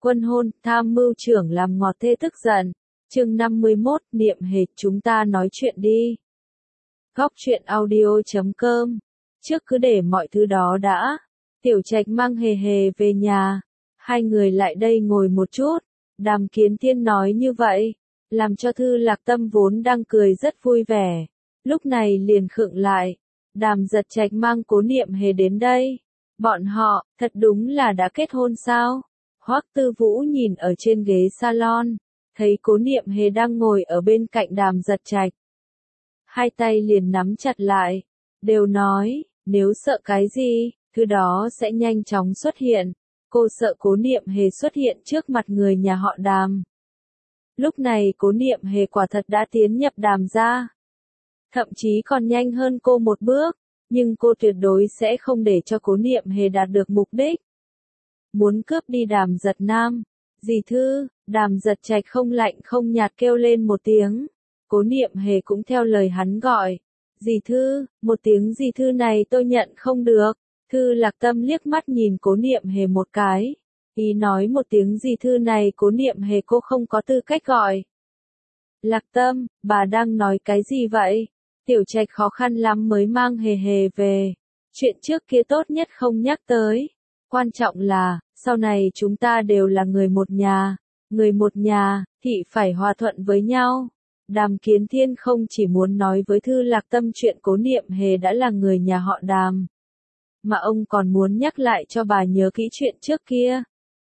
Quân hôn, tham mưu trưởng làm ngọt thê tức giận. Chương 51, Niệm Hề, chúng ta nói chuyện đi. Góc truyện audio.com. Trước cứ để mọi thứ đó đã. Tiểu Trạch mang Hề Hề về nhà. Hai người lại đây ngồi một chút. Đàm Kiến Thiên nói như vậy, làm cho Thư Lạc Tâm vốn đang cười rất vui vẻ. Lúc này liền khựng lại. Đàm Giật Trạch mang Cố Niệm Hề đến đây. Bọn họ, thật đúng là đã kết hôn sao? Hoắc Tư Vũ nhìn ở trên ghế salon, thấy Cố Niệm Hề đang ngồi ở bên cạnh Đàm Giật Trạch. Hai tay liền nắm chặt lại, đều nói, nếu sợ cái gì, thứ đó sẽ nhanh chóng xuất hiện. Cô sợ Cố Niệm Hề xuất hiện trước mặt người nhà họ Đàm. Lúc này Cố Niệm Hề quả thật đã tiến nhập Đàm gia. Thậm chí còn nhanh hơn cô một bước, nhưng cô tuyệt đối sẽ không để cho Cố Niệm Hề đạt được mục đích. Muốn cướp đi Đàm Giật Nam. Dì Thư, Đàm Giật Trạch không lạnh không nhạt kêu lên một tiếng. Cố Niệm Hề cũng theo lời hắn gọi. Dì Thư, một tiếng dì Thư này tôi nhận không được. Thư Lạc Tâm liếc mắt nhìn Cố Niệm Hề một cái. Ý nói một tiếng dì Thư này Cố Niệm Hề cô không có tư cách gọi. Lạc Tâm, bà đang nói cái gì vậy? Tiểu Trạch khó khăn lắm mới mang Hề Hề về. Chuyện trước kia tốt nhất không nhắc tới. Quan trọng là, sau này chúng ta đều là người một nhà. Người một nhà, thì phải hòa thuận với nhau. Đàm Kiến Thiên không chỉ muốn nói với Thư Lạc Tâm chuyện Cố Niệm Hề đã là người nhà họ Đàm, mà ông còn muốn nhắc lại cho bà nhớ kỹ chuyện trước kia.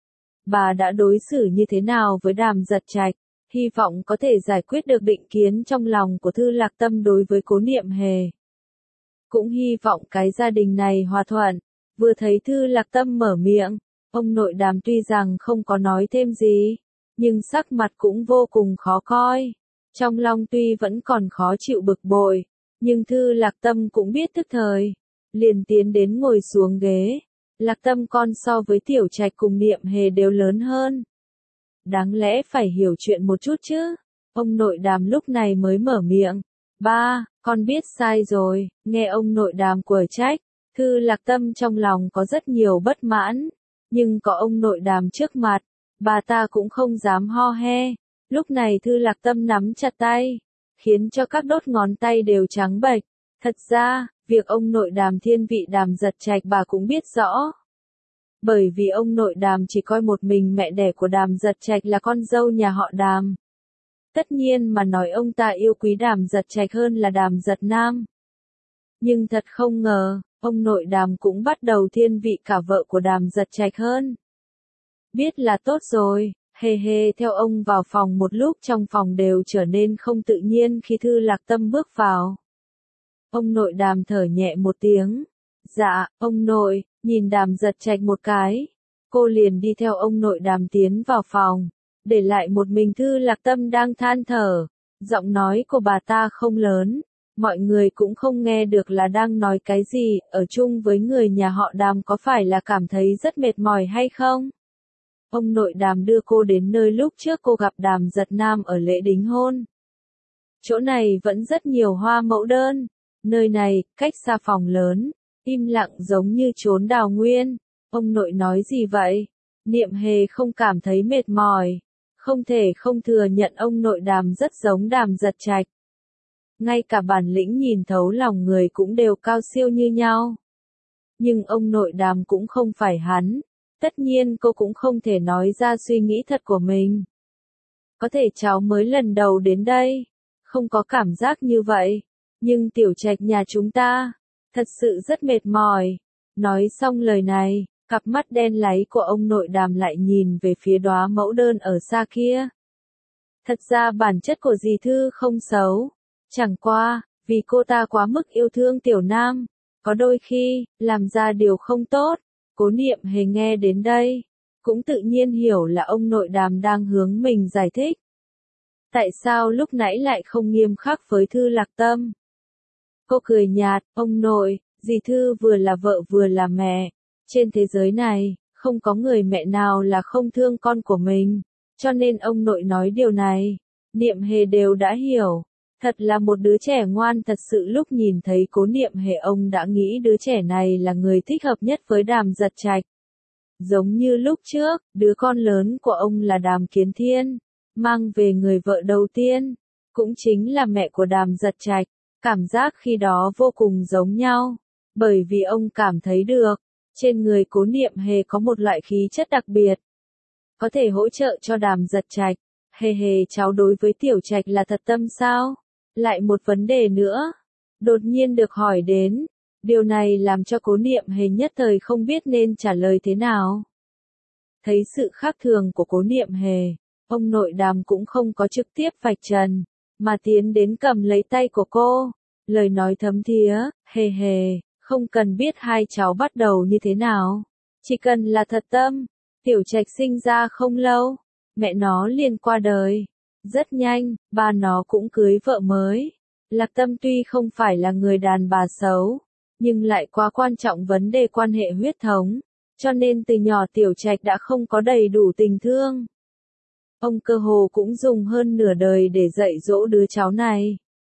Bà đã đối xử như thế nào với Đàm Giật Trạch, hy vọng có thể giải quyết được định kiến trong lòng của Thư Lạc Tâm đối với Cố Niệm Hề. Cũng hy vọng cái gia đình này hòa thuận. Vừa thấy Thư Lạc Tâm mở miệng, ông nội Đàm tuy rằng không có nói thêm gì, nhưng sắc mặt cũng vô cùng khó coi. Trong lòng tuy vẫn còn khó chịu bực bội, nhưng Thư Lạc Tâm cũng biết tức thời, liền tiến đến ngồi xuống ghế. Lạc Tâm con so với Tiểu Trạch cùng Niệm Hề đều lớn hơn. Đáng lẽ phải hiểu chuyện một chút chứ. Ông nội Đàm lúc này mới mở miệng. Ba, con biết sai rồi. Nghe ông nội Đàm quở trách, Thư Lạc Tâm trong lòng có rất nhiều bất mãn. Nhưng có ông nội Đàm trước mặt, bà ta cũng không dám ho he. Lúc này Thư Lạc Tâm nắm chặt tay, khiến cho các đốt ngón tay đều trắng bệch. Thật ra, việc ông nội Đàm thiên vị Đàm Giật Trạch bà cũng biết rõ. Bởi vì ông nội Đàm chỉ coi một mình mẹ đẻ của Đàm Giật Trạch là con dâu nhà họ Đàm. Tất nhiên mà nói ông ta yêu quý Đàm Giật Trạch hơn là Đàm Giật Nam. Nhưng thật không ngờ, ông nội Đàm cũng bắt đầu thiên vị cả vợ của Đàm Giật Trạch hơn. Biết là tốt rồi. Hề Hề theo ông vào phòng một lúc trong phòng đều trở nên không tự nhiên khi Thư Lạc Tâm bước vào. Ông nội Đàm thở nhẹ một tiếng. Dạ, ông nội, nhìn Đàm Giật Trạch một cái. Cô liền đi theo ông nội Đàm tiến vào phòng, để lại một mình Thư Lạc Tâm đang than thở. Giọng nói của bà ta không lớn, mọi người cũng không nghe được là đang nói cái gì. Ở chung với người nhà họ Đàm có phải là cảm thấy rất mệt mỏi hay không? Ông nội Đàm đưa cô đến nơi lúc trước cô gặp Đàm Giật Nam ở lễ đính hôn. Chỗ này vẫn rất nhiều hoa mẫu đơn. Nơi này, cách xa phòng lớn, im lặng giống như chốn đào nguyên. Ông nội nói gì vậy? Niệm Hề không cảm thấy mệt mỏi. Không thể không thừa nhận ông nội Đàm rất giống Đàm Giật Trạch. Ngay cả bản lĩnh nhìn thấu lòng người cũng đều cao siêu như nhau. Nhưng ông nội Đàm cũng không phải hắn. Tất nhiên cô cũng không thể nói ra suy nghĩ thật của mình. Có thể cháu mới lần đầu đến đây, không có cảm giác như vậy. Nhưng Tiểu Trạch nhà chúng ta, thật sự rất mệt mỏi. Nói xong lời này, cặp mắt đen láy của ông nội Đàm lại nhìn về phía đóa mẫu đơn ở xa kia. Thật ra bản chất của dì Thư không xấu. Chẳng qua, vì cô ta quá mức yêu thương Tiểu Nam, có đôi khi, làm ra điều không tốt. Cố Niệm Hề nghe đến đây, cũng tự nhiên hiểu là ông nội Đàm đang hướng mình giải thích. Tại sao lúc nãy lại không nghiêm khắc với Thư Lạc Tâm? Cô cười nhạt, ông nội, dì Thư vừa là vợ vừa là mẹ. Trên thế giới này, không có người mẹ nào là không thương con của mình. Cho nên ông nội nói điều này, Niệm Hề đều đã hiểu. Thật là một đứa trẻ ngoan thật sự. Lúc nhìn thấy Cố Niệm Hề ông đã nghĩ đứa trẻ này là người thích hợp nhất với Đàm Giật Trạch. Giống như lúc trước, đứa con lớn của ông là Đàm Kiến Thiên, mang về người vợ đầu tiên, cũng chính là mẹ của Đàm Giật Trạch. Cảm giác khi đó vô cùng giống nhau, bởi vì ông cảm thấy được, trên người Cố Niệm Hề có một loại khí chất đặc biệt, có thể hỗ trợ cho Đàm Giật Trạch. Hề hề cháu đối với Tiểu Trạch là thật tâm sao? Lại một vấn đề nữa, đột nhiên được hỏi đến, điều này làm cho Cố Niệm Hề nhất thời không biết nên trả lời thế nào. Thấy sự khác thường của Cố Niệm Hề, ông nội Đàm cũng không có trực tiếp vạch trần, mà tiến đến cầm lấy tay của cô, lời nói thấm thía, hề hề, không cần biết hai cháu bắt đầu như thế nào, chỉ cần là thật tâm. Tiểu Trạch sinh ra không lâu, mẹ nó liền qua đời, rất nhanh, ba nó cũng cưới vợ mới. Lạc Tâm tuy không phải là người đàn bà xấu, nhưng lại quá quan trọng vấn đề quan hệ huyết thống, cho nên từ nhỏ Tiểu Trạch đã không có đầy đủ tình thương. Ông cơ hồ cũng dùng hơn nửa đời để dạy dỗ đứa cháu này.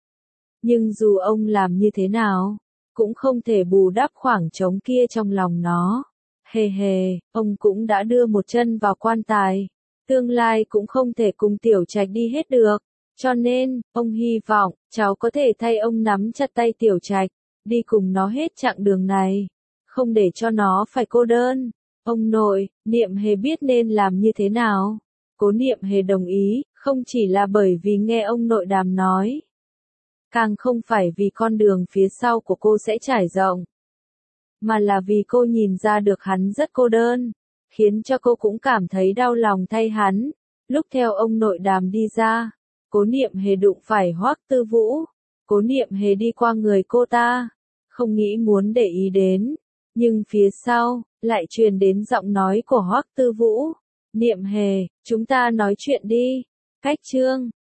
Nhưng dù ông làm như thế nào, cũng không thể bù đắp khoảng trống kia trong lòng nó. Hề hề, ông cũng đã đưa một chân vào quan tài, tương lai cũng không thể cùng Tiểu Trạch đi hết được, cho nên, ông hy vọng, cháu có thể thay ông nắm chặt tay Tiểu Trạch, đi cùng nó hết chặng đường này, không để cho nó phải cô đơn. Ông nội, Niệm Hề biết nên làm như thế nào. Cố Niệm Hề đồng ý, không chỉ là bởi vì nghe ông nội Đàm nói, càng không phải vì con đường phía sau của cô sẽ trải rộng, mà là vì cô nhìn ra được hắn rất cô đơn, khiến cho cô cũng cảm thấy đau lòng thay hắn. Lúc theo ông nội Đàm đi ra, Cố Niệm Hề đụng phải Hoắc Tư Vũ. Cố Niệm Hề đi qua người cô ta, không nghĩ muốn để ý đến, nhưng phía sau, lại truyền đến giọng nói của Hoắc Tư Vũ. Niệm Hề, chúng ta nói chuyện đi. Cách chương